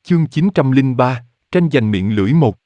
Chương 903, tranh giành miệng lưỡi một.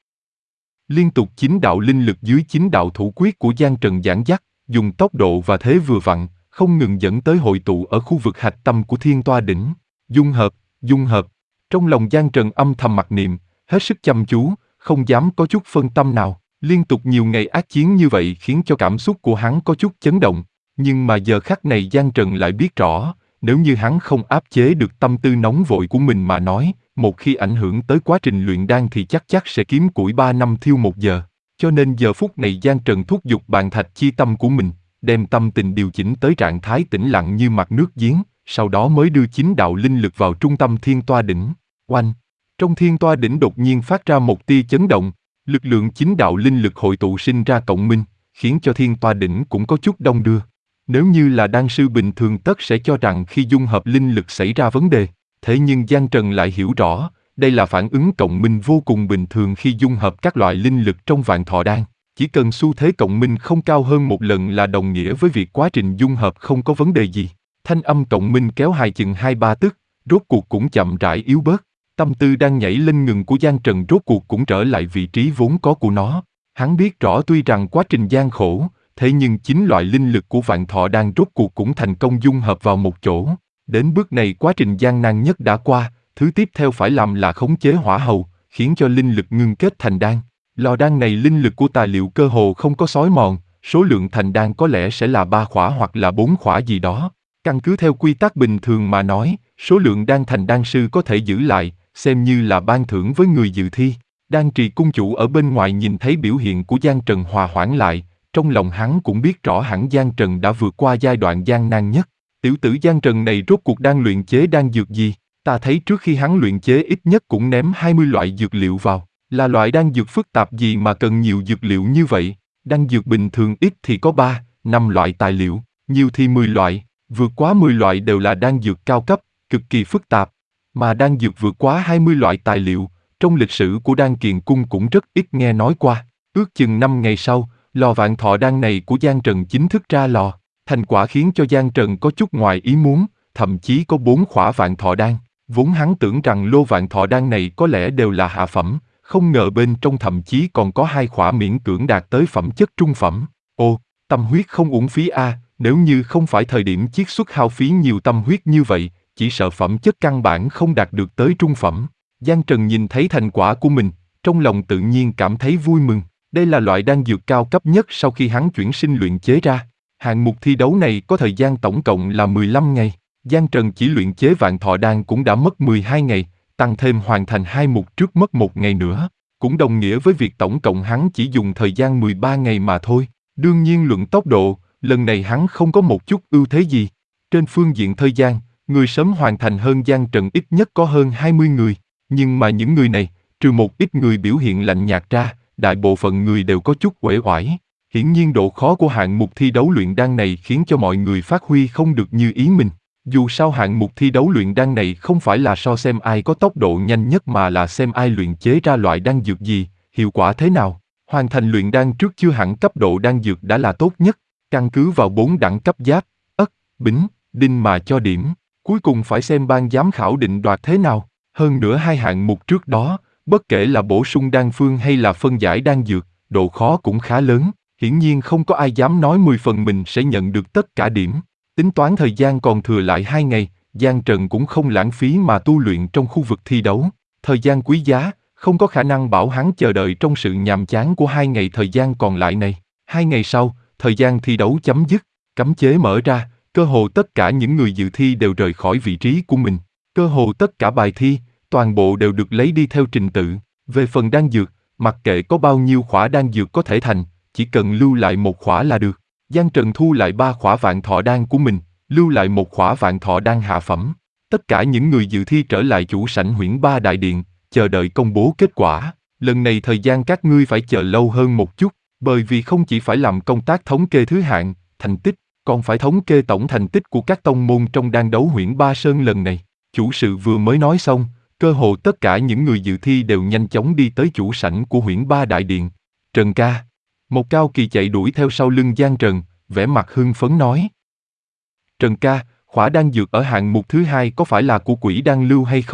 Liên tục 9 đạo linh lực dưới 9 đạo thủ quyết của Giang Trần giảng dắt, dùng tốc độ và thế vừa vặn, không ngừng dẫn tới hội tụ ở khu vực hạch tâm của Thiên Toa Đỉnh. Dung hợp, dung hợp. Trong lòng Giang Trần âm thầm mặc niệm, hết sức chăm chú, không dám có chút phân tâm nào. Liên tục nhiều ngày ác chiến như vậy khiến cho cảm xúc của hắn có chút chấn động. Nhưng mà giờ khắc này Giang Trần lại biết rõ, nếu như hắn không áp chế được tâm tư nóng vội của mình mà nói, một khi ảnh hưởng tới quá trình luyện đan thì chắc sẽ kiếm củi 3 năm thiêu 1 giờ. Cho nên giờ phút này Giang Trần thúc giục bàn thạch chi tâm của mình, đem tâm tình điều chỉnh tới trạng thái tĩnh lặng như mặt nước giếng, sau đó mới đưa 9 đạo linh lực vào trung tâm Thiên Toa Đỉnh. Oanh! Trong Thiên Toa Đỉnh đột nhiên phát ra một tia chấn động, lực lượng 9 đạo linh lực hội tụ sinh ra cộng minh, khiến cho Thiên Toa Đỉnh cũng có chút đong đưa. Nếu như là đan sư bình thường tất sẽ cho rằng khi dung hợp linh lực xảy ra vấn đề. Thế nhưng Giang Trần lại hiểu rõ, đây là phản ứng cộng minh vô cùng bình thường khi dung hợp các loại linh lực trong vạn thọ đan. Chỉ cần xu thế cộng minh không cao hơn một lần là đồng nghĩa với việc quá trình dung hợp không có vấn đề gì. Thanh âm cộng minh kéo dài chừng 2-3 tức, rốt cuộc cũng chậm rãi yếu bớt. Tâm tư đang nhảy lên ngừng của Giang Trần rốt cuộc cũng trở lại vị trí vốn có của nó. Hắn biết rõ tuy rằng quá trình gian khổ, thế nhưng 9 loại linh lực của vạn thọ đan rốt cuộc cũng thành công dung hợp vào một chỗ. Đến bước này quá trình gian nan nhất đã qua, thứ tiếp theo phải làm là khống chế hỏa hầu, khiến cho linh lực ngưng kết thành đan. Lò đan này linh lực của tài liệu cơ hồ không có xói mòn, số lượng thành đan có lẽ sẽ là 3 khỏa hoặc là 4 khỏa gì đó. Căn cứ theo quy tắc bình thường mà nói, số lượng đan thành đan sư có thể giữ lại, xem như là ban thưởng với người dự thi. Đan trì cung chủ ở bên ngoài nhìn thấy biểu hiện của Giang Trần hòa hoãn lại, trong lòng hắn cũng biết rõ hẳn Giang Trần đã vượt qua giai đoạn gian nan nhất. Tiểu tử Giang Trần này rốt cuộc đang luyện chế đan dược gì? Ta thấy trước khi hắn luyện chế ít nhất cũng ném 20 loại dược liệu vào. Là loại đan dược phức tạp gì mà cần nhiều dược liệu như vậy? Đan dược bình thường ít thì có 3-5 loại tài liệu, nhiều thì 10 loại, vượt quá 10 loại đều là đan dược cao cấp, cực kỳ phức tạp. Mà đan dược vượt quá 20 loại tài liệu, trong lịch sử của đan kiền cung cũng rất ít nghe nói qua. Ước chừng 5 ngày sau, lò vạn thọ đan này của Giang Trần chính thức ra lò. Thành quả khiến cho Giang Trần có chút ngoài ý muốn, thậm chí có 4 khỏa vạn thọ đan. Vốn hắn tưởng rằng lô vạn thọ đan này có lẽ đều là hạ phẩm, không ngờ bên trong thậm chí còn có 2 khỏa miễn cưỡng đạt tới phẩm chất trung phẩm. Ô, tâm huyết không uổng phí a, nếu như không phải thời điểm chiết xuất hao phí nhiều tâm huyết như vậy, chỉ sợ phẩm chất căn bản không đạt được tới trung phẩm. Giang Trần nhìn thấy thành quả của mình, trong lòng tự nhiên cảm thấy vui mừng. Đây là loại đan dược cao cấp nhất sau khi hắn chuyển sinh luyện chế ra. Hạng mục thi đấu này có thời gian tổng cộng là 15 ngày. Giang Trần chỉ luyện chế vạn thọ đan cũng đã mất 12 ngày, tăng thêm hoàn thành 2 mục trước mất 1 ngày nữa. Cũng đồng nghĩa với việc tổng cộng hắn chỉ dùng thời gian 13 ngày mà thôi. Đương nhiên luận tốc độ, lần này hắn không có một chút ưu thế gì. Trên phương diện thời gian, người sớm hoàn thành hơn Giang Trần ít nhất có hơn 20 người. Nhưng mà những người này, trừ một ít người biểu hiện lạnh nhạt ra, đại bộ phận người đều có chút uể oải. Hiển nhiên độ khó của hạng mục thi đấu luyện đan này khiến cho mọi người phát huy không được như ý mình. Dù sao hạng mục thi đấu luyện đan này không phải là so xem ai có tốc độ nhanh nhất mà là xem ai luyện chế ra loại đan dược gì, hiệu quả thế nào. Hoàn thành luyện đan trước chưa hẳn cấp độ đan dược đã là tốt nhất, căn cứ vào 4 đẳng cấp giáp, ất, bính, đinh mà cho điểm. Cuối cùng phải xem ban giám khảo định đoạt thế nào. Hơn nữa 2 hạng mục trước đó, bất kể là bổ sung đan phương hay là phân giải đan dược, độ khó cũng khá lớn. Hiển nhiên không có ai dám nói 10 phần mình sẽ nhận được tất cả điểm. Tính toán thời gian còn thừa lại 2 ngày, Giang Trần cũng không lãng phí mà tu luyện trong khu vực thi đấu. Thời gian quý giá, không có khả năng bảo hắn chờ đợi trong sự nhàm chán của 2 ngày thời gian còn lại này. 2 ngày sau, thời gian thi đấu chấm dứt, cấm chế mở ra, cơ hồ tất cả những người dự thi đều rời khỏi vị trí của mình. Cơ hồ tất cả bài thi, toàn bộ đều được lấy đi theo trình tự. Về phần đan dược, mặc kệ có bao nhiêu khỏa đan dược có thể thành, chỉ cần lưu lại 1 khỏa là được. Giang Trần thu lại 3 khỏa vạn thọ đan của mình, lưu lại 1 khỏa vạn thọ đan hạ phẩm. Tất cả những người dự thi trở lại chủ sảnh Huyễn Ba Đại Điện, chờ đợi công bố kết quả. Lần này thời gian các ngươi phải chờ lâu hơn một chút, bởi vì không chỉ phải làm công tác thống kê thứ hạng, thành tích, còn phải thống kê tổng thành tích của các tông môn trong đan đấu Huyễn Ba Sơn lần này. Chủ sự vừa mới nói xong, cơ hồ tất cả những người dự thi đều nhanh chóng đi tới chủ sảnh của Huyễn Ba Đại Điện. Trần ca. Một Cao Kỳ chạy đuổi theo sau lưng Giang Trần, vẻ mặt hưng phấn nói. Trần ca, khỏa đan dược ở hạng mục thứ 2 có phải là của Quỷ Đan Lưu hay không?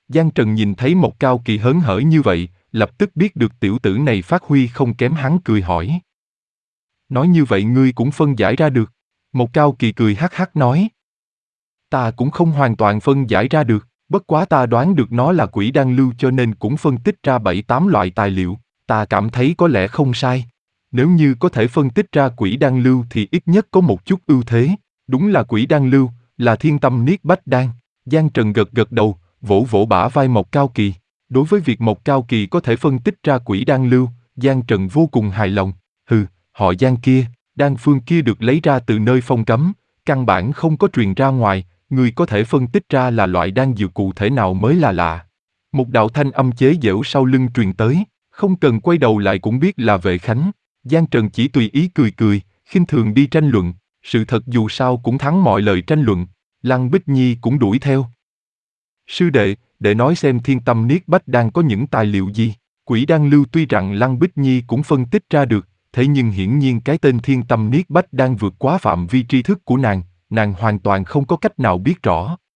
Giang Trần nhìn thấy Mộc Cao Kỳ hớn hở như vậy, lập tức biết được tiểu tử này phát huy không kém hắn, cười hỏi. Nói như vậy ngươi cũng phân giải ra được. Mộc Cao Kỳ cười hắc hắc nói. Ta cũng không hoàn toàn phân giải ra được, bất quá ta đoán được nó là quỷ đan lưu cho nên cũng phân tích ra 7-8 loại tài liệu, ta cảm thấy có lẽ không sai. Nếu như có thể phân tích ra quỷ đan lưu thì ít nhất có một chút ưu thế, đúng là quỷ đan lưu, là thiên tâm niết bách đan. Giang Trần gật gật đầu, vỗ vỗ bả vai Mộc Cao Kỳ. Đối với việc Mộc Cao Kỳ có thể phân tích ra quỷ đan lưu, Giang Trần vô cùng hài lòng. Hừ, họ Giang kia, đan phương kia được lấy ra từ nơi phong cấm, căn bản không có truyền ra ngoài, người có thể phân tích ra là loại đan dược cụ thể nào mới là lạ. Một đạo thanh âm chế giễu sau lưng truyền tới, không cần quay đầu lại cũng biết là Vệ Khánh. Giang Trần chỉ tùy ý cười cười, khinh thường đi tranh luận, sự thật dù sao cũng thắng mọi lời tranh luận. Lăng Bích Nhi cũng đuổi theo. Sư đệ, để nói xem thiên tâm niết bách đan có những tài liệu gì. Quỷ đan lưu tuy rằng Lăng Bích Nhi cũng phân tích ra được, thế nhưng hiển nhiên cái tên thiên tâm niết bách đan vượt quá phạm vi tri thức của nàng hoàn toàn không có cách nào biết rõ.